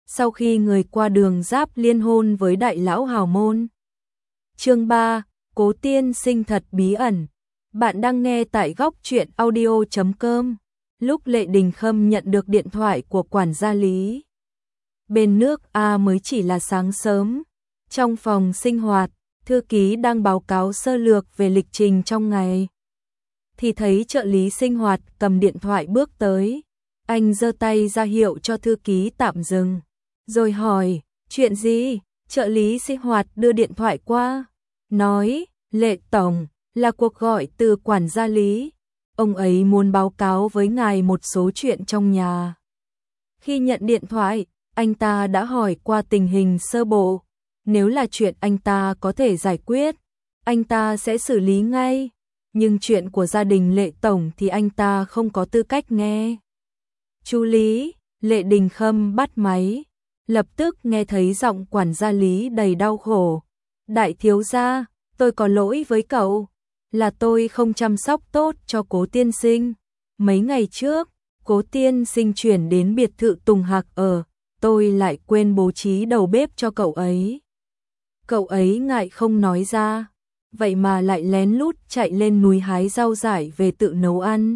sau khi người qua đường Giáp liên hôn với đại lão hào môn. Chương 3, Cố tiên sinh thật bí ẩn. Bạn đang nghe tại góc truyện audio.com. Lúc Lệ Đình Khâm nhận được điện thoại của quản gia Lý. Bên nước A mới chỉ là sáng sớm. Trong phòng sinh hoạt, thư ký đang báo cáo sơ lược về lịch trình trong ngày. Thì thấy trợ lý sinh hoạt cầm điện thoại bước tới. Anh giơ tay ra hiệu cho thư ký tạm dừng. Rồi hỏi, chuyện gì? Trợ lý sinh hoạt đưa điện thoại qua. Nói, Lệ Tổng, là cuộc gọi từ quản gia Lý. Ông ấy muốn báo cáo với ngài một số chuyện trong nhà. Khi nhận điện thoại, anh ta đã hỏi qua tình hình sơ bộ. Nếu là chuyện anh ta có thể giải quyết, anh ta sẽ xử lý ngay. Nhưng chuyện của gia đình Lệ Tổng thì anh ta không có tư cách nghe. Chú Lý, Lệ Đình Khâm bắt máy. Lập tức nghe thấy giọng quản gia Lý đầy đau khổ. Đại thiếu gia, tôi có lỗi với cậu. Là tôi không chăm sóc tốt cho Cố tiên sinh. Mấy ngày trước, Cố tiên sinh chuyển đến biệt thự Tùng Hạc ở. Tôi lại quên bố trí đầu bếp cho cậu ấy. Cậu ấy ngại không nói ra. Vậy mà lại lén lút chạy lên núi hái rau dại về tự nấu ăn.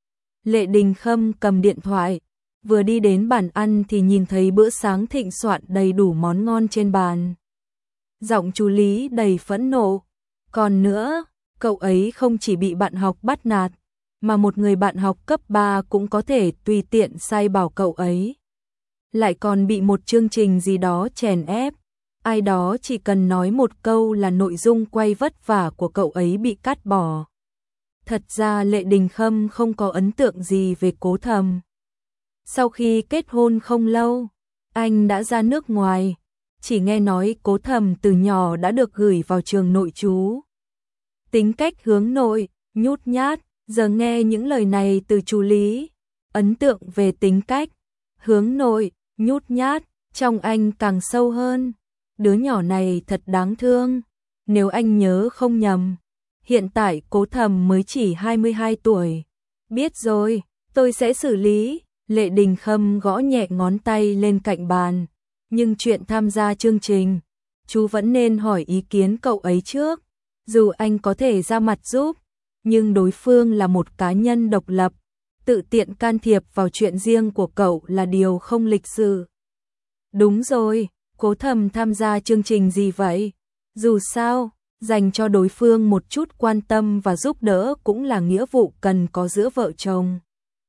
Lệ Đình Khâm cầm điện thoại. Vừa đi đến bàn ăn thì nhìn thấy bữa sáng thịnh soạn đầy đủ món ngon trên bàn. Giọng chú Lý đầy phẫn nộ. Còn nữa, cậu ấy không chỉ bị bạn học bắt nạt, mà một người bạn học cấp 3 cũng có thể tùy tiện sai bảo cậu ấy. Lại còn bị một chương trình gì đó chèn ép. Ai đó chỉ cần nói một câu là nội dung quay vất vả của cậu ấy bị cắt bỏ. Thật ra Lệ Đình Khâm không có ấn tượng gì về Cố Thầm. Sau khi kết hôn không lâu, anh đã ra nước ngoài. Chỉ nghe nói Cố Thầm từ nhỏ đã được gửi vào trường nội trú. Tính cách hướng nội, nhút nhát, giờ nghe những lời này từ chú Lý. Ấn tượng về tính cách, hướng nội, nhút nhát, trong anh càng sâu hơn. Đứa nhỏ này thật đáng thương. Nếu anh nhớ không nhầm, hiện tại Cố Thầm mới chỉ 22 tuổi. Biết rồi, tôi sẽ xử lý. Lệ Đình Khâm gõ nhẹ ngón tay lên cạnh bàn. Nhưng chuyện tham gia chương trình, chú vẫn nên hỏi ý kiến cậu ấy trước. Dù anh có thể ra mặt giúp, nhưng đối phương là một cá nhân độc lập. Tự tiện can thiệp vào chuyện riêng của cậu là điều không lịch sự. Đúng rồi, Cố Thầm tham gia chương trình gì vậy? Dù sao, dành cho đối phương một chút quan tâm và giúp đỡ cũng là nghĩa vụ cần có giữa vợ chồng.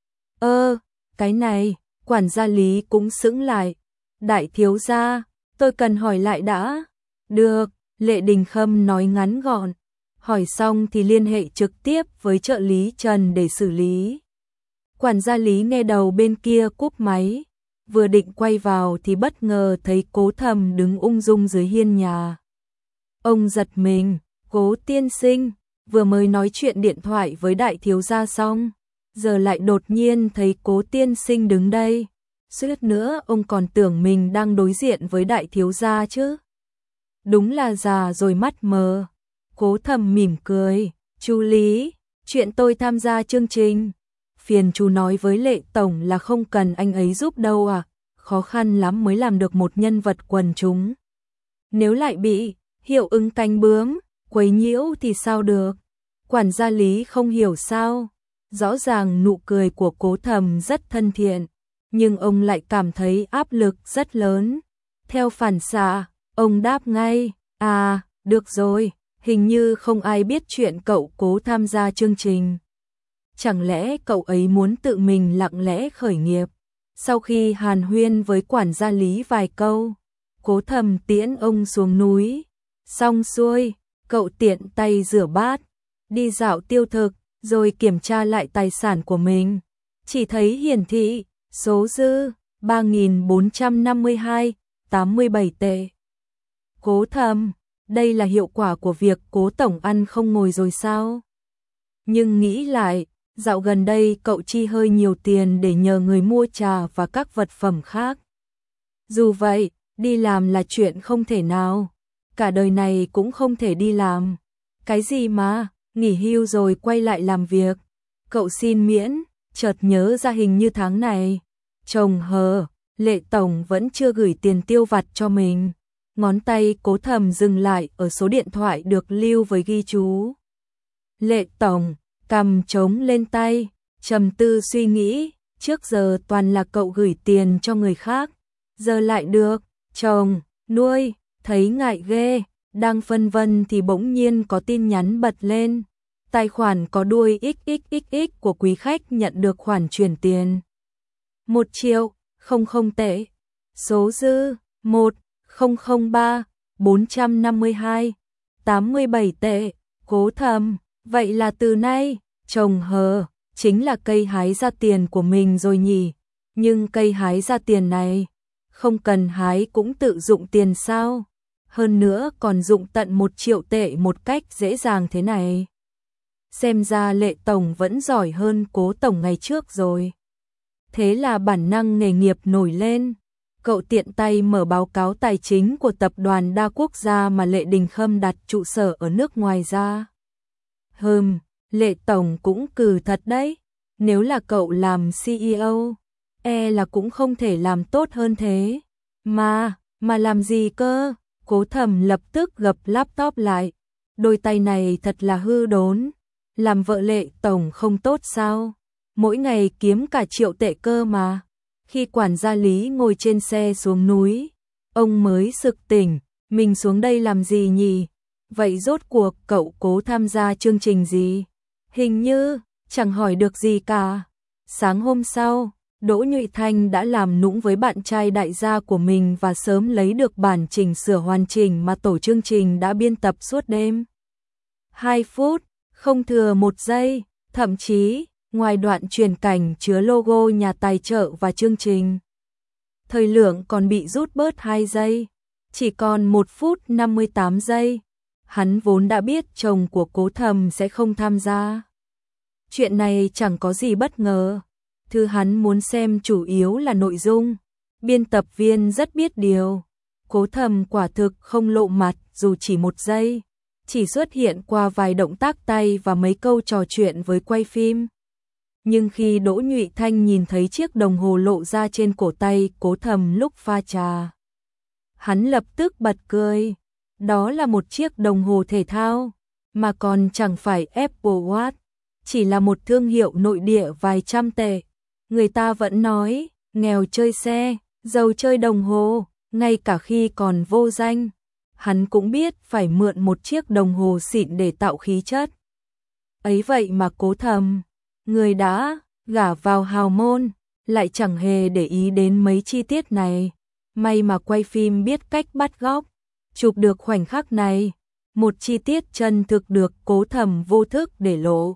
Cái này, quản gia Lý cũng sững lại. Đại thiếu gia, tôi cần hỏi lại đã. Được, Lệ Đình Khâm nói ngắn gọn. Hỏi xong thì liên hệ trực tiếp với trợ lý Trần để xử lý. Quản gia Lý nghe đầu bên kia cúp máy. Vừa định quay vào thì bất ngờ thấy Cố Thầm đứng ung dung dưới hiên nhà. Ông giật mình, Cố tiên sinh, vừa mới nói chuyện điện thoại với đại thiếu gia xong. Giờ lại đột nhiên thấy Cố tiên sinh đứng đây. Suýt nữa ông còn tưởng mình đang đối diện với đại thiếu gia chứ. Đúng là già rồi mắt mờ. Cố Thầm mỉm cười. Chú Lý, chuyện tôi tham gia chương trình. Phiền chú nói với Lệ Tổng là không cần anh ấy giúp đâu à. Khó khăn lắm mới làm được một nhân vật quần chúng. Nếu lại bị hiệu ứng cánh bướm, quấy nhiễu thì sao được. Quản gia Lý không hiểu sao. Rõ ràng nụ cười của Cố Thầm rất thân thiện, nhưng ông lại cảm thấy áp lực rất lớn. Theo phản xạ, ông đáp ngay, được rồi, hình như không ai biết chuyện cậu Cố tham gia chương trình. Chẳng lẽ cậu ấy muốn tự mình lặng lẽ khởi nghiệp? Sau khi hàn huyên với quản gia Lý vài câu, Cố Thầm tiễn ông xuống núi. Xong xuôi, cậu tiện tay rửa bát, đi dạo tiêu thực, rồi kiểm tra lại tài sản của mình. Chỉ thấy hiển thị, số dư, 3.452,87 tệ. Cố Thầm, đây là hiệu quả của việc Cố Tổng ăn không ngồi rồi sao? Nhưng nghĩ lại, dạo gần đây cậu chi hơi nhiều tiền để nhờ người mua trà và các vật phẩm khác. Dù vậy, đi làm là chuyện không thể nào. Cả đời này cũng không thể đi làm. Cái gì mà, nghỉ hưu rồi quay lại làm việc. Cậu xin miễn, chợt nhớ ra hình như tháng này. Chồng hờ, Lệ Tổng vẫn chưa gửi tiền tiêu vặt cho mình. Ngón tay Cố Thầm dừng lại ở số điện thoại được lưu với ghi chú. Lệ Tổng cầm trống lên tay, trầm tư suy nghĩ, trước giờ toàn là cậu gửi tiền cho người khác, giờ lại được chồng nuôi, thấy ngại ghê, đang phân vân thì bỗng nhiên có tin nhắn bật lên. Tài khoản có đuôi XXXX của quý khách nhận được khoản chuyển tiền 1 triệu, 00 tệ. Số dư 1003 452 87 tệ. Cố Thầm, vậy là từ nay, chồng hờ, chính là cây hái ra tiền của mình rồi nhỉ? Nhưng cây hái ra tiền này, không cần hái cũng tự dụng tiền sao? Hơn nữa còn dụng tận 1 triệu tệ một cách dễ dàng thế này. Xem ra Lệ Tổng vẫn giỏi hơn Cố Tổng ngày trước rồi. Thế là bản năng nghề nghiệp nổi lên. Cậu tiện tay mở báo cáo tài chính của tập đoàn đa quốc gia mà Lệ Đình Khâm đặt trụ sở ở nước ngoài ra. Lệ Tổng cũng cừ thật đấy. Nếu là cậu làm CEO, là cũng không thể làm tốt hơn thế. Mà làm gì cơ? Cố Thầm lập tức gập laptop lại. Đôi tay này thật là hư đốn. Làm vợ Lệ Tổng không tốt sao? Mỗi ngày kiếm cả triệu tệ cơ mà. Khi quản gia Lý ngồi trên xe xuống núi, ông mới sực tỉnh, mình xuống đây làm gì nhỉ? Vậy rốt cuộc cậu Cố tham gia chương trình gì? Hình như chẳng hỏi được gì cả. Sáng hôm sau, Đỗ Nhụy Thanh đã làm nũng với bạn trai đại gia của mình và sớm lấy được bản chỉnh sửa hoàn chỉnh mà tổ chương trình đã biên tập suốt đêm. 2 phút, không thừa 1 giây, thậm chí ngoài đoạn truyền cảnh chứa logo nhà tài trợ và chương trình, thời lượng còn bị rút bớt 2 giây, chỉ còn 1 phút 58 giây. Hắn vốn đã biết chồng của Cố Thầm sẽ không tham gia. Chuyện này chẳng có gì bất ngờ. Thứ hắn muốn xem chủ yếu là nội dung. Biên tập viên rất biết điều. Cố Thầm quả thực không lộ mặt dù chỉ 1 giây. Chỉ xuất hiện qua vài động tác tay và mấy câu trò chuyện với quay phim. Nhưng khi Đỗ Nhụy Thanh nhìn thấy chiếc đồng hồ lộ ra trên cổ tay Cố Thầm lúc pha trà, hắn lập tức bật cười. Đó là một chiếc đồng hồ thể thao, mà còn chẳng phải Apple Watch, chỉ là một thương hiệu nội địa vài trăm tệ. Người ta vẫn nói, nghèo chơi xe, giàu chơi đồng hồ, ngay cả khi còn vô danh. Hắn cũng biết phải mượn một chiếc đồng hồ xịn để tạo khí chất. Ấy vậy mà Cố Thầm, người đã gả vào hào môn, lại chẳng hề để ý đến mấy chi tiết này. May mà quay phim biết cách bắt góc, chụp được khoảnh khắc này, một chi tiết chân thực được Cố Thầm vô thức để lộ.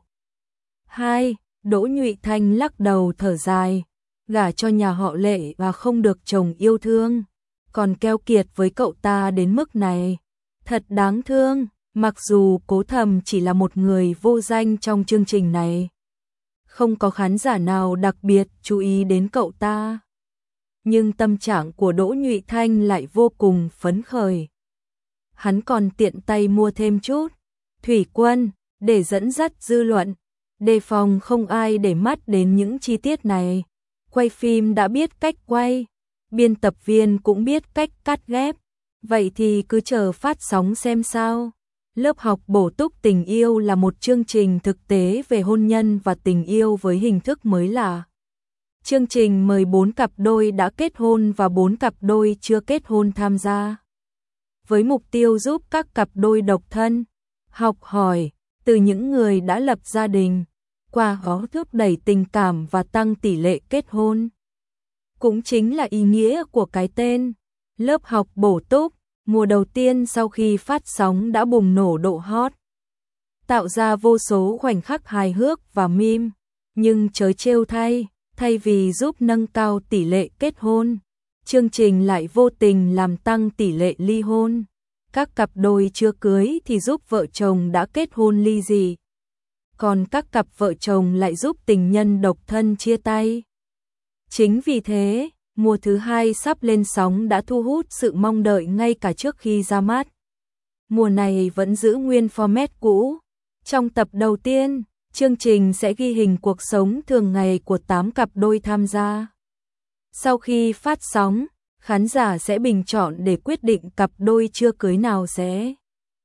2. Đỗ Nhụy Thanh lắc đầu thở dài, gả cho nhà họ Lệ và không được chồng yêu thương, còn keo kiệt với cậu ta đến mức này, thật đáng thương. Mặc dù Cố Thầm chỉ là một người vô danh trong chương trình này, không có khán giả nào đặc biệt chú ý đến cậu ta, nhưng tâm trạng của Đỗ Nhụy Thanh lại vô cùng phấn khởi. Hắn còn tiện tay mua thêm chút thủy quân để dẫn dắt dư luận, đề phòng không ai để mắt đến những chi tiết này. Quay phim đã biết cách quay, biên tập viên cũng biết cách cắt ghép, vậy thì cứ chờ phát sóng xem sao. Lớp học bổ túc tình yêu là một chương trình thực tế về hôn nhân và tình yêu với hình thức mới lạ. Chương trình mời 4 cặp đôi đã kết hôn và 4 cặp đôi chưa kết hôn tham gia, với mục tiêu giúp các cặp đôi độc thân học hỏi từ những người đã lập gia đình, qua đó thúc đẩy tình cảm và tăng tỷ lệ kết hôn. Cũng chính là ý nghĩa của cái tên. Lớp học bổ túc mùa đầu tiên sau khi phát sóng đã bùng nổ độ hot, tạo ra vô số khoảnh khắc hài hước và meme. Nhưng trớ trêu thay vì giúp nâng cao tỷ lệ kết hôn, chương trình lại vô tình làm tăng tỷ lệ ly hôn. Các cặp đôi chưa cưới thì giúp vợ chồng đã kết hôn ly dị, còn các cặp vợ chồng lại giúp tình nhân độc thân chia tay. Chính vì thế, mùa thứ 2 sắp lên sóng đã thu hút sự mong đợi ngay cả trước khi ra mắt. Mùa này vẫn giữ nguyên format cũ. Trong tập đầu tiên, chương trình sẽ ghi hình cuộc sống thường ngày của 8 cặp đôi tham gia. Sau khi phát sóng, khán giả sẽ bình chọn để quyết định cặp đôi chưa cưới nào sẽ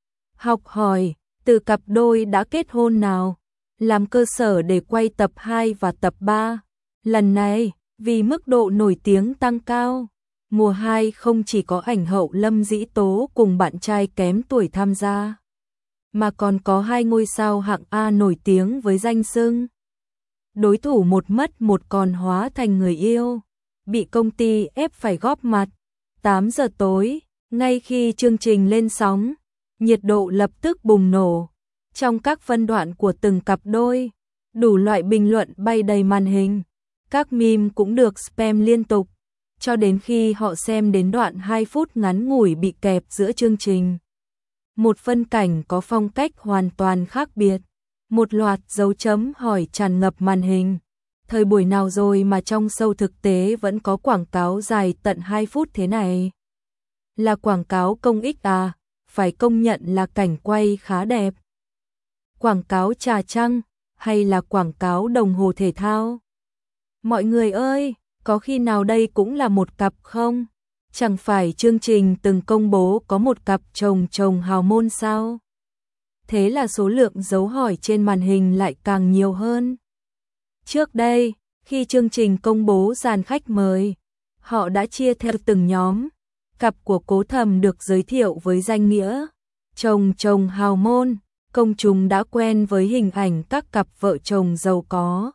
học hỏi từ cặp đôi đã kết hôn nào, làm cơ sở để quay tập 2 và tập 3. Lần này, vì mức độ nổi tiếng tăng cao, mùa 2 không chỉ có ảnh hậu Lâm Dĩ Tố cùng bạn trai kém tuổi tham gia, mà còn có 2 ngôi sao hạng A nổi tiếng với danh xưng đối thủ một mất một còn hóa thành người yêu, bị công ty ép phải góp mặt. 8 giờ tối, ngay khi chương trình lên sóng, nhiệt độ lập tức bùng nổ. Trong các phân đoạn của từng cặp đôi, đủ loại bình luận bay đầy màn hình, các meme cũng được spam liên tục, cho đến khi họ xem đến đoạn 2 phút ngắn ngủi bị kẹp giữa chương trình. Một phân cảnh có phong cách hoàn toàn khác biệt, một loạt dấu chấm hỏi tràn ngập màn hình. Thời buổi nào rồi mà trong show thực tế vẫn có quảng cáo dài tận 2 phút thế này? Là quảng cáo công ích à? Phải công nhận là cảnh quay khá đẹp. Quảng cáo trà chăng hay là quảng cáo đồng hồ thể thao? Mọi người ơi, có khi nào đây cũng là một cặp không? Chẳng phải chương trình từng công bố có một cặp chồng hào môn sao? Thế là số lượng dấu hỏi trên màn hình lại càng nhiều hơn. Trước đây, khi chương trình công bố dàn khách mời, họ đã chia theo từng nhóm. Cặp của Cố Thầm được giới thiệu với danh nghĩa chồng hào môn, công chúng đã quen với hình ảnh các cặp vợ chồng giàu có.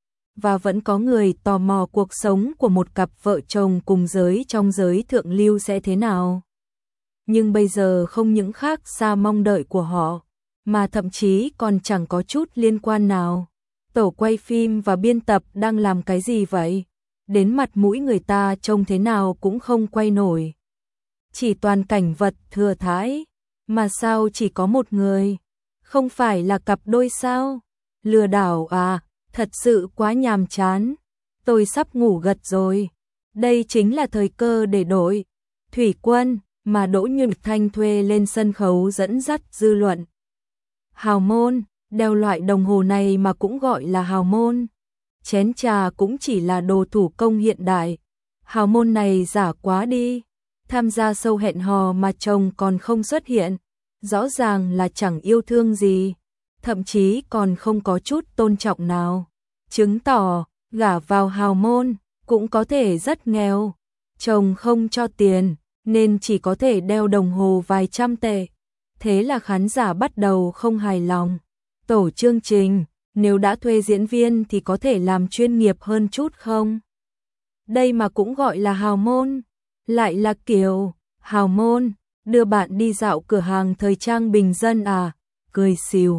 Và vẫn có người tò mò cuộc sống của một cặp vợ chồng cùng giới trong giới thượng lưu sẽ thế nào. Nhưng bây giờ không những khác xa mong đợi của họ, mà thậm chí còn chẳng có chút liên quan nào. Tổ quay phim và biên tập đang làm cái gì vậy? Đến mặt mũi người ta trông thế nào cũng không quay nổi. Chỉ toàn cảnh vật thừa thãi, mà sao chỉ có một người? Không phải là cặp đôi sao? Lừa đảo à? Thật sự quá nhàm chán. Tôi sắp ngủ gật rồi. Đây chính là thời cơ để đổi Thủy Quân mà Đỗ Nhược Thanh thuê lên sân khấu dẫn dắt dư luận. Hào môn, đeo loại đồng hồ này mà cũng gọi là hào môn. Chén trà cũng chỉ là đồ thủ công hiện đại. Hào môn này giả quá đi. Tham gia show hẹn hò mà chồng còn không xuất hiện. Rõ ràng là chẳng yêu thương gì. Thậm chí còn không có chút tôn trọng nào. Chứng tỏ, gả vào hào môn, cũng có thể rất nghèo. Chồng không cho tiền, nên chỉ có thể đeo đồng hồ vài trăm tệ. Thế là khán giả bắt đầu không hài lòng. Tổ chương trình, nếu đã thuê diễn viên thì có thể làm chuyên nghiệp hơn chút không? Đây mà cũng gọi là hào môn. Lại là kiểu, hào môn, đưa bạn đi dạo cửa hàng thời trang bình dân à? Cười xìu.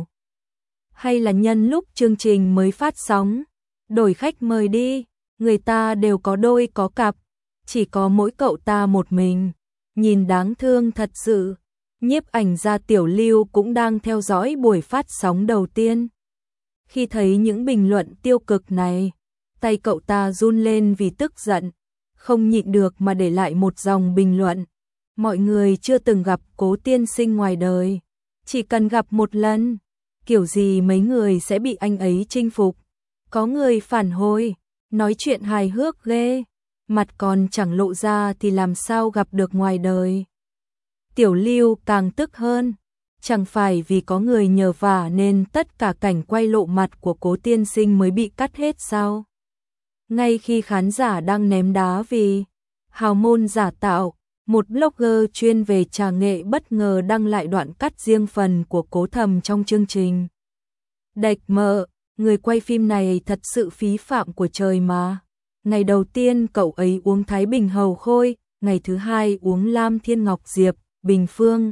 Hay là nhân lúc chương trình mới phát sóng, đổi khách mời đi, người ta đều có đôi có cặp, chỉ có mỗi cậu ta một mình, nhìn đáng thương thật sự. Nhiếp ảnh gia Tiểu Lưu cũng đang theo dõi buổi phát sóng đầu tiên. Khi thấy những bình luận tiêu cực này, tay cậu ta run lên vì tức giận, không nhịn được mà để lại một dòng bình luận. Mọi người chưa từng gặp Cố tiên sinh ngoài đời, chỉ cần gặp một lần, kiểu gì mấy người sẽ bị anh ấy chinh phục. Có người phản hồi, nói chuyện hài hước ghê, mặt còn chẳng lộ ra thì làm sao gặp được ngoài đời. Tiểu Lưu càng tức hơn, chẳng phải vì có người nhờ vả nên tất cả cảnh quay lộ mặt của Cố tiên sinh mới bị cắt hết sao? Ngay khi khán giả đang ném đá vì hào môn giả tạo, một blogger chuyên về trà nghệ bất ngờ đăng lại đoạn cắt riêng phần của Cố Thầm trong chương trình. Đạch mợ, người quay phim này thật sự phí phạm của trời mà. Ngày đầu tiên cậu ấy uống Thái Bình Hầu Khôi, ngày thứ hai uống Lam Thiên Ngọc Diệp, Bình Phương.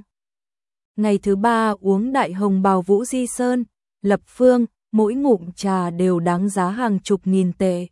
Ngày thứ ba uống Đại Hồng Bào Vũ Di Sơn, Lập Phương, mỗi ngụm trà đều đáng giá hàng chục nghìn tệ.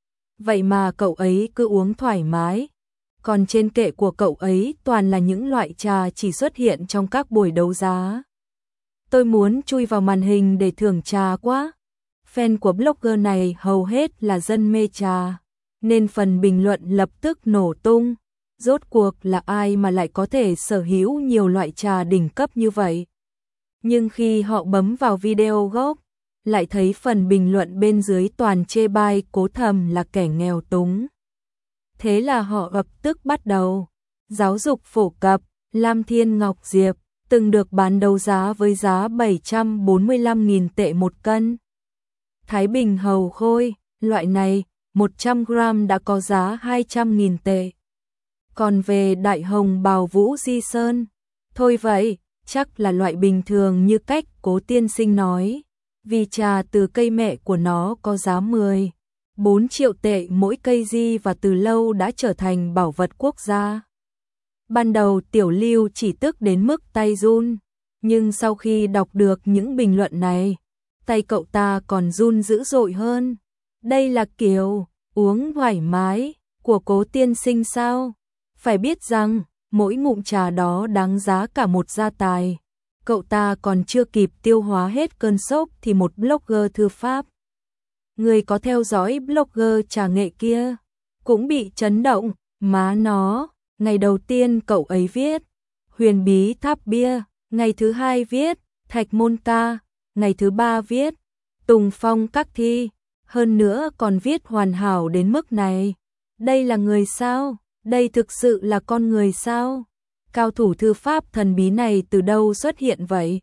Vậy mà cậu ấy cứ uống thoải mái. Còn trên kệ của cậu ấy toàn là những loại trà chỉ xuất hiện trong các buổi đấu giá. Tôi muốn chui vào màn hình để thưởng trà quá. Fan của blogger này hầu hết là dân mê trà, nên phần bình luận lập tức nổ tung. Rốt cuộc là ai mà lại có thể sở hữu nhiều loại trà đỉnh cấp như vậy? Nhưng khi họ bấm vào video gốc, lại thấy phần bình luận bên dưới toàn chê bai Cố Thầm là kẻ nghèo túng. Thế là họ lập tức bắt đầu giáo dục phổ cập. Lam Thiên Ngọc Diệp từng được bán đấu giá với giá 745.000 tệ một cân. Thái Bình Hầu Khôi, loại này 100 gram đã có giá 200.000 tệ. Còn về Đại Hồng Bào Vũ Di Sơn, thôi vậy, chắc là loại bình thường như cách Cố tiên sinh nói, vì trà từ cây mẹ của nó có giá 4 triệu tệ mỗi cây di và từ lâu đã trở thành bảo vật quốc gia. Ban đầu Tiểu Lưu chỉ tức đến mức tay run, nhưng sau khi đọc được những bình luận này, tay cậu ta còn run dữ dội hơn. Đây là kiểu uống thoải mái của Cố tiên sinh sao? Phải biết rằng, mỗi ngụm trà đó đáng giá cả một gia tài. Cậu ta còn chưa kịp tiêu hóa hết cơn sốc thì một blogger thư pháp, người có theo dõi blogger trà nghệ kia, cũng bị chấn động. Má nó, ngày đầu tiên cậu ấy viết Huyền Bí Tháp Bia, ngày thứ hai viết Thạch Môn Ca, ngày thứ ba viết Tùng Phong Các Thi, hơn nữa còn viết hoàn hảo đến mức này. Đây là người sao? Đây thực sự là con người sao? Cao thủ thư pháp thần bí này từ đâu xuất hiện vậy?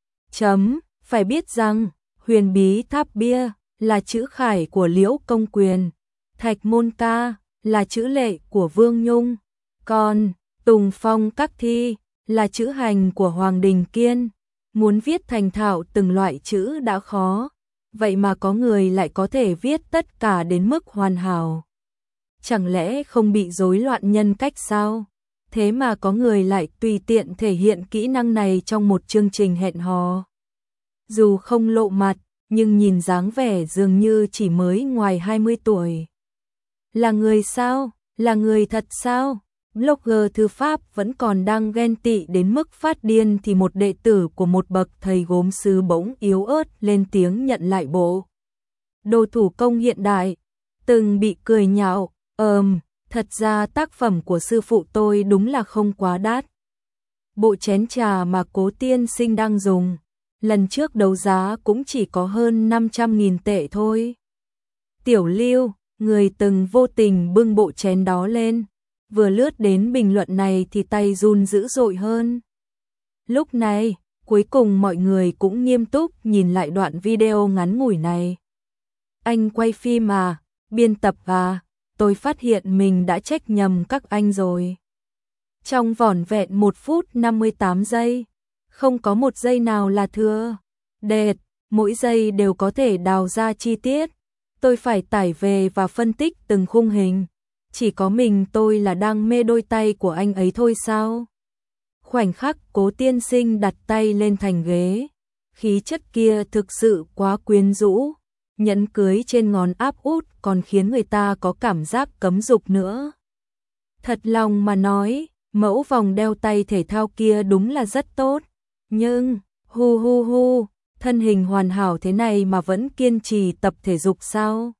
Phải biết rằng, Huyền Bí Tháp Bia là chữ khải của Liễu Công Quyền, Thạch Môn Ca là chữ lệ của Vương Nhung, còn Tùng Phong Các Thi là chữ hành của Hoàng Đình Kiên. Muốn viết thành thạo từng loại chữ đã khó, vậy mà có người lại có thể viết tất cả đến mức hoàn hảo. Chẳng lẽ không bị rối loạn nhân cách sao? Thế mà có người lại tùy tiện thể hiện kỹ năng này trong một chương trình hẹn hò. Dù không lộ mặt, nhưng nhìn dáng vẻ dường như chỉ mới ngoài 20 tuổi. Là người sao? Là người thật sao? Blogger thư pháp vẫn còn đang ghen tị đến mức phát điên thì một đệ tử của một bậc thầy gốm sứ bỗng yếu ớt lên tiếng nhận lại bộ đồ thủ công hiện đại, từng bị cười nhạo. Thật ra tác phẩm của sư phụ tôi đúng là không quá đắt. Bộ chén trà mà Cố tiên sinh đang dùng, lần trước đấu giá cũng chỉ có hơn 500.000 tệ thôi. Tiểu Lưu, người từng vô tình bưng bộ chén đó lên, vừa lướt đến bình luận này thì tay run dữ dội hơn. Lúc này, cuối cùng mọi người cũng nghiêm túc nhìn lại đoạn video ngắn ngủi này. Anh quay phim à? Biên tập à? Tôi phát hiện mình đã trách nhầm các anh rồi. Trong vỏn vẹn 1 phút 58 giây, không có một giây nào là thừa. Đệt, mỗi giây đều có thể đào ra chi tiết. Tôi phải tải về và phân tích từng khung hình. Chỉ có mình tôi là đang mê đôi tay của anh ấy thôi sao? Khoảnh khắc Cố tiên sinh đặt tay lên thành ghế, khí chất kia thực sự quá quyến rũ. Nhẫn cưới trên ngón áp út còn khiến người ta có cảm giác cấm dục nữa. Thật lòng mà nói, mẫu vòng đeo tay thể thao kia đúng là rất tốt. Nhưng, thân hình hoàn hảo thế này mà vẫn kiên trì tập thể dục sao?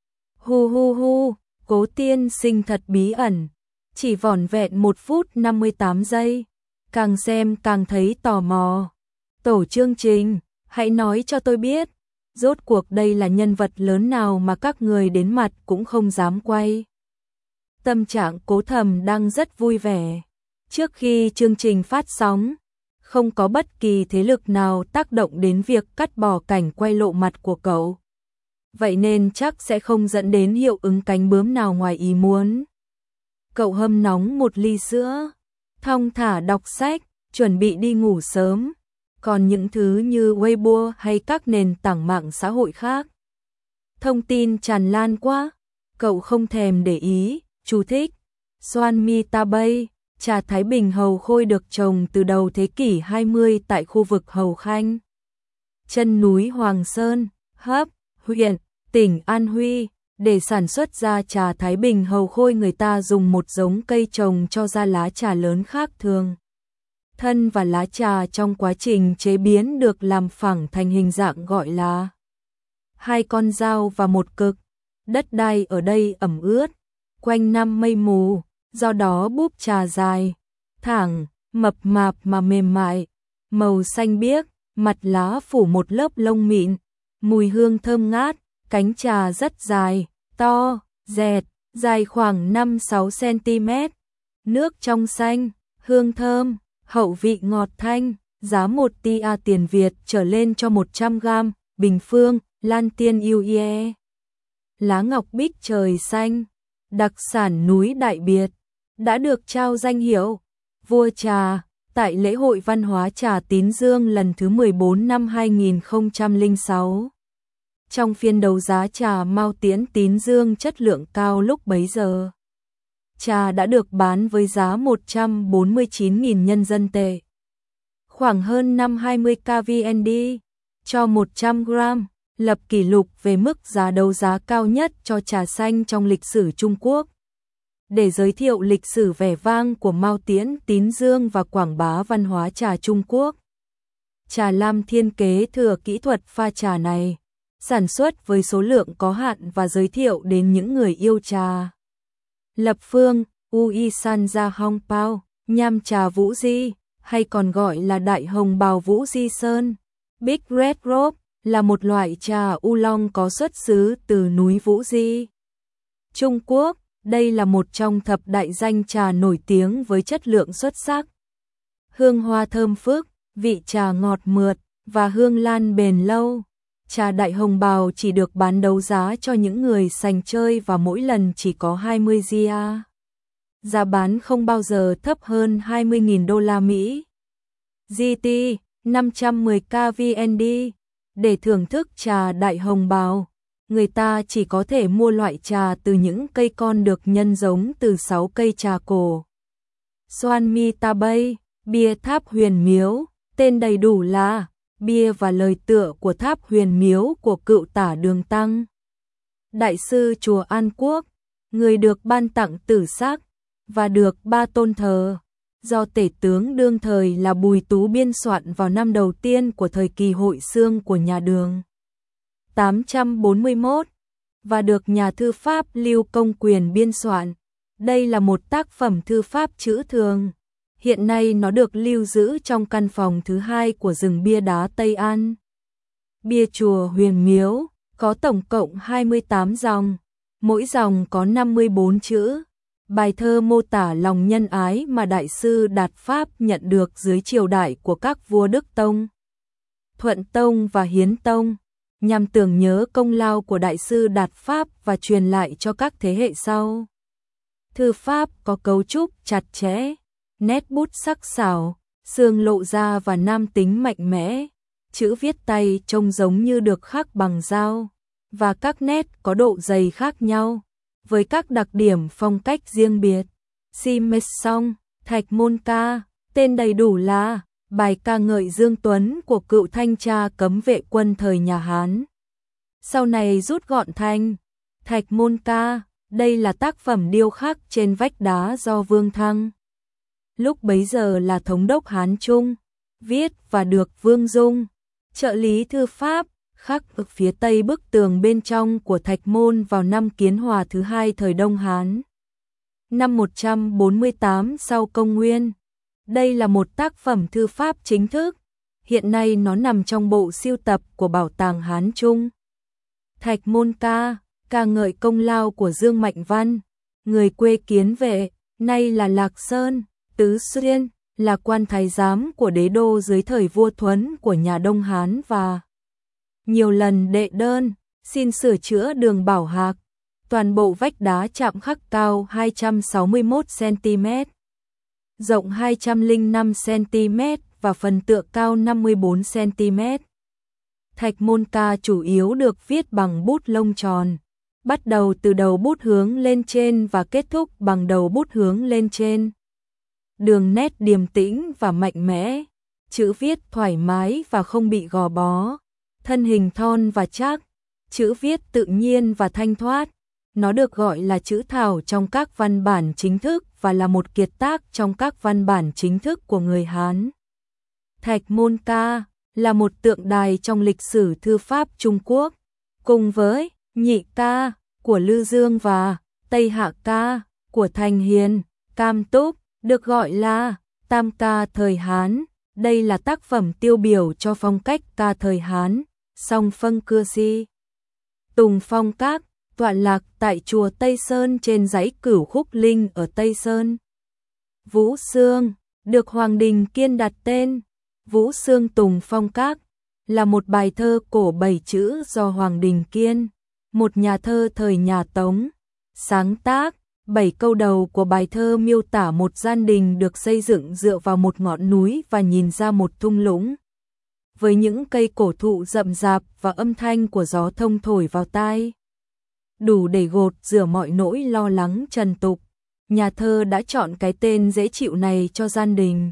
Cố tiên sinh thật bí ẩn. Chỉ vỏn vẹn 1 phút 58 giây. Càng xem càng thấy tò mò. Tổ chương trình, hãy nói cho tôi biết, rốt cuộc đây là nhân vật lớn nào mà các người đến mặt cũng không dám quay. Tâm trạng Cố Thầm đang rất vui vẻ. Trước khi chương trình phát sóng, không có bất kỳ thế lực nào tác động đến việc cắt bỏ cảnh quay lộ mặt của cậu. Vậy nên chắc sẽ không dẫn đến hiệu ứng cánh bướm nào ngoài ý muốn. Cậu hâm nóng một ly sữa, thong thả đọc sách, chuẩn bị đi ngủ sớm. Còn những thứ như Weibo hay các nền tảng mạng xã hội khác, thông tin tràn lan quá, cậu không thèm để ý. Chú thích: Xoan Mi Ta Bay, trà Thái Bình Hầu Khôi được trồng từ đầu thế kỷ 20 tại khu vực Hầu Khanh, chân núi Hoàng Sơn, Hấp, huyện, tỉnh An Huy. Để sản xuất ra trà Thái Bình Hầu Khôi, người ta dùng một giống cây trồng cho ra lá trà lớn khác thường. Thân và lá trà trong quá trình chế biến được làm phẳng thành hình dạng gọi là 2 con dao và 1 cực. Đất đai ở đây ẩm ướt, quanh năm mây mù, do đó búp trà dài, thẳng, mập mạp mà mềm mại, màu xanh biếc, mặt lá phủ một lớp lông mịn, mùi hương thơm ngát, cánh trà rất dài, to, dẹt, dài khoảng 5-6 cm, nước trong xanh, hương thơm, hậu vị ngọt thanh, giá 1 tia tiền Việt trở lên cho 100g, Bình Phương, Lan Tiên UE. Lá ngọc bích trời xanh, đặc sản núi Đại Biệt, đã được trao danh hiệu vua trà tại lễ hội văn hóa trà Tín Dương lần thứ 14 năm 2006. Trong phiên đấu giá trà Mao Tiễn Tín Dương chất lượng cao lúc bấy giờ, trà đã được bán với giá 149.000 nhân dân tệ, khoảng hơn 520k VND cho 100g, lập kỷ lục về mức giá đấu giá cao nhất cho trà xanh trong lịch sử Trung Quốc. Để giới thiệu lịch sử vẻ vang của Mao Tiễn Tín Dương và quảng bá văn hóa trà Trung Quốc, trà Lam Thiên kế thừa kỹ thuật pha trà này, sản xuất với số lượng có hạn và giới thiệu đến những người yêu trà. Lập phương, Ui San Gia Hong Pao, nham trà Vũ Di, hay còn gọi là đại hồng bào Vũ Di Sơn, Big Red Rope, là một loại trà oolong có xuất xứ từ núi Vũ Di, Trung Quốc. Đây là một trong thập đại danh trà nổi tiếng với chất lượng xuất sắc, hương hoa thơm phức, vị trà ngọt mượt và hương lan bền lâu. Trà đại hồng bào chỉ được bán đấu giá cho những người sành chơi và mỗi lần chỉ có 20 gia. Giá bán không bao giờ thấp hơn 20.000 đô la Mỹ. GT 510k VND. Để thưởng thức trà đại hồng bào, người ta chỉ có thể mua loại trà từ những cây con được nhân giống từ 6 cây trà cổ. Xoan Mi Ta Bay, bia tháp Huyền Miếu, tên đầy đủ là bia và lời tựa của tháp Huyền Miếu của cựu tả Đường Tăng, đại sư chùa An Quốc, người được ban tặng tử sắc và được 3 tôn thờ, do tể tướng đương thời là Bùi Tú biên soạn vào năm đầu tiên của thời kỳ hội xương của nhà Đường 841 và được nhà thư pháp Lưu Công Quyền biên soạn. Đây là một tác phẩm thư pháp chữ thường. Hiện nay nó được lưu giữ trong căn phòng thứ 2 của rừng bia đá Tây An. Bia chùa Huyền Miếu có tổng cộng 28 dòng, mỗi dòng có 54 chữ. Bài thơ mô tả lòng nhân ái mà đại sư Đạt Pháp nhận được dưới triều đại của các vua Đức Tông, Thuận Tông và Hiến Tông, nhằm tưởng nhớ công lao của đại sư Đạt Pháp và truyền lại cho các thế hệ sau. Thư pháp có cấu trúc chặt chẽ, nét bút sắc sảo, xương lộ ra và nam tính mạnh mẽ, chữ viết tay trông giống như được khắc bằng dao, và các nét có độ dày khác nhau, với các đặc điểm phong cách riêng biệt. Si Mê Song, Thạch Môn Ca, tên đầy đủ là bài ca ngợi Dương Tuấn của cựu thanh tra cấm vệ quân thời nhà Hán, sau này rút gọn thành Thạch Môn Ca. Đây là tác phẩm điêu khắc trên vách đá do Vương Thăng, lúc bấy giờ là thống đốc Hán Trung, viết và được Vương Dung, trợ lý thư pháp, khắc ở phía tây bức tường bên trong của Thạch Môn vào năm Kiến Hòa thứ 2 thời Đông Hán, năm 148 sau Công Nguyên. Đây là một tác phẩm thư pháp chính thức, hiện nay nó nằm trong bộ sưu tập của Bảo tàng Hán Trung. Thạch Môn Ca, ca ngợi công lao của Dương Mạnh Văn, người quê Kiến Vệ, nay là Lạc Sơn, Tứ Xuyên, là quan thái giám của đế đô dưới thời vua Thuấn của nhà Đông Hán và nhiều lần đệ đơn xin sửa chữa đường Bảo Hạc. Toàn bộ vách đá chạm khắc cao 261 cm, rộng 205 cm và phần tựa cao 54 cm. Thạch Môn Ca chủ yếu được viết bằng bút lông tròn, bắt đầu từ đầu bút hướng lên trên và kết thúc bằng đầu bút hướng lên trên. Đường nét điềm tĩnh và mạnh mẽ, chữ viết thoải mái và không bị gò bó, thân hình thon và chắc, chữ viết tự nhiên và thanh thoát. Nó được gọi là chữ thảo trong các văn bản chính thức và là một kiệt tác trong các văn bản chính thức của người Hán. Thạch Môn Ca là một tượng đài trong lịch sử thư pháp Trung Quốc, cùng với Nhị Ca của Lư Dương và Tây Hạ Ca của Thành Hiền, Cam Túc, được gọi là Tam Ca thời Hán. Đây là tác phẩm tiêu biểu cho phong cách ca thời Hán, song phân cưa si. Tùng phong các, tọa lạc tại chùa Tây Sơn trên dãy Cửu Khúc Linh ở Tây Sơn. Vũ Xương, được Hoàng Đình Kiên đặt tên, Vũ Xương Tùng Phong Các, là một bài thơ cổ 7 chữ do Hoàng Đình Kiên, một nhà thơ thời nhà Tống, sáng tác. 7 câu đầu của bài thơ miêu tả một gian đình được xây dựng dựa vào một ngọn núi và nhìn ra một thung lũng. Với những cây cổ thụ rậm rạp và âm thanh của gió thông thổi vào tai, đủ để gột rửa mọi nỗi lo lắng trần tục. Nhà thơ đã chọn cái tên dễ chịu này cho gian đình.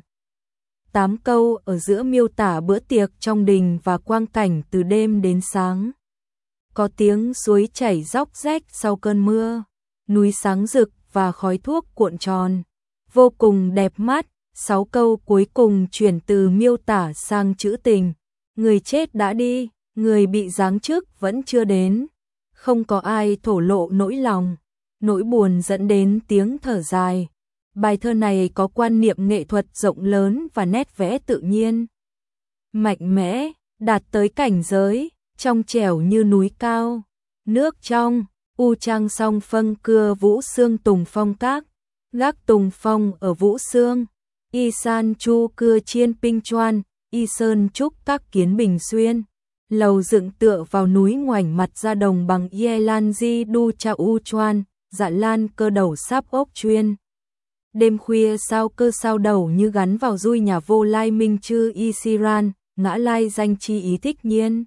8 câu ở giữa miêu tả bữa tiệc trong đình và quang cảnh từ đêm đến sáng. Có tiếng suối chảy róc rách sau cơn mưa, núi sáng rực và khói thuốc cuộn tròn, vô cùng đẹp mắt. 6 câu cuối cùng chuyển từ miêu tả sang trữ tình. Người chết đã đi, người bị giáng chức vẫn chưa đến. Không có ai thổ lộ nỗi lòng, nỗi buồn dẫn đến tiếng thở dài. Bài thơ này có quan niệm nghệ thuật rộng lớn và nét vẽ tự nhiên, mạnh mẽ, đạt tới cảnh giới trong trẻo như núi cao, nước trong. U Trang Song Phân Cưa Vũ Xương Tùng Phong Các, gác Tùng Phong ở Vũ Xương, Y San Chu Cưa Chiên Pinh Choan, Y Sơn Trúc Các Kiến Bình Xuyên. Lầu dựng tựa vào núi ngoảnh mặt ra đồng bằng Ye Lan Di Du Cha U Choan, Dạ Lan Cơ Đầu Sáp Ốc Chuyên. Đêm khuya sao cơ sao đầu như gắn vào dui nhà vô lai minh chư Y Siran, ngã lai danh chi ý thích nhiên.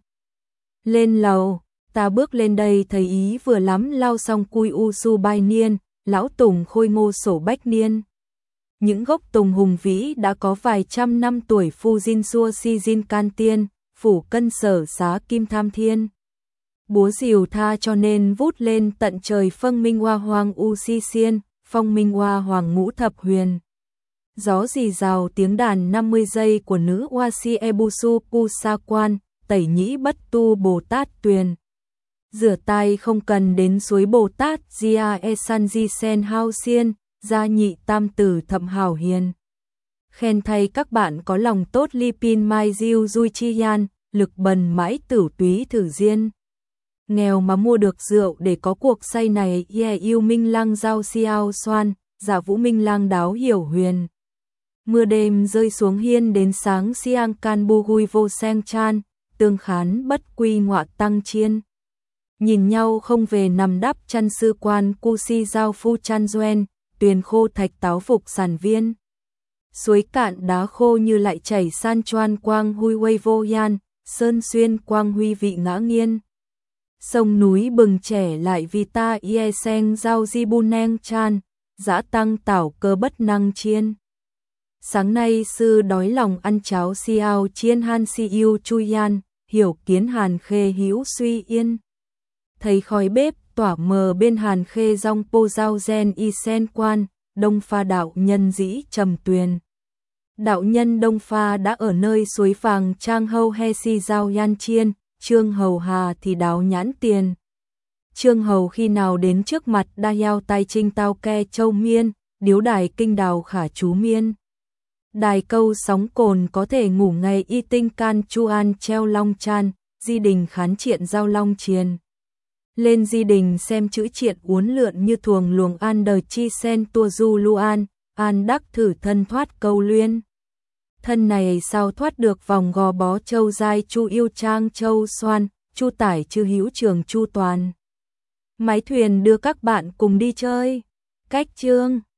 Lên lầu, ta bước lên đây thấy ý vừa lắm lau xong cui u su bai niên, lão tùng khôi ngô sổ bách niên. Những gốc tùng hùng vĩ đã có vài trăm năm tuổi phu jin xua si jin can tiên, phủ cân sở xá kim tham thiên. Búa rìu tha cho nên vút lên tận trời phân minh hoa hoàng u si xiên, phong minh hoa hoàng ngũ thập huyền. Gió rì rào tiếng đàn 50 giây của nữ hoa si ebusu pu sa quan, tẩy nhĩ bất tu Bồ Tát tuyền. Rửa tay không cần đến suối Bồ Tát Gia E San Di Sen Hao Xiên, gia nhị tam tử thậm hảo hiền. Khen thay các bạn có lòng tốt li pin mai diêu dui chi yan, lực bần mãi tửu túy thử diên. Nghèo mà mua được rượu để có cuộc say này, ye yêu minh lang giao xiao xoan, dạ vũ minh lang đáo hiểu huyền. Mưa đêm rơi xuống hiên đến sáng siang can bu hui vô sen chan, tương khán bất quy ngọa tăng chiên. Nhìn nhau không về nằm đắp chăn sư quan cu si giao phu chan duen, tuyền khô thạch táo phục sàn viên. Suối cạn đá khô như lại chảy san choan quang huy quay vô yan, sơn xuyên quang huy vị ngã nghiên. Sông núi bừng trẻ lại vì ta ye sen giao di bu neng chan, dã tăng tảo cơ bất năng chiên. Sáng nay sư đói lòng ăn cháo xiao chiên han si yêu chui yan, hiểu kiến hàn khê hữu suy yên. Thấy khói bếp tỏa mờ bên hàn khê rong po giao gen y sen quan, Đông Pha đạo nhân dĩ trầm tuyền. Đạo nhân Đông Pha đã ở nơi suối vàng trang hâu he si giao yan chiên, Trương Hầu Hà thì đáo nhãn tiền. Trương Hầu khi nào đến trước mặt đa yao tai trinh tao ke châu miên, điếu đài kinh đào khả chú miên. Đài câu sóng cồn có thể ngủ ngày y tinh can chu an treo long chan, di đình khán triện giao long triền. Lên di đình xem chữ triện uốn lượn như thuồng luồng an đời chi sen tua du lu an đắc thử thân thoát câu luyên. Thân này sao thoát được vòng gò bó châu giai chu yêu trang châu xoan, chu tải chư hữu trường chu toàn. Mái thuyền đưa các bạn cùng đi chơi. Cách chương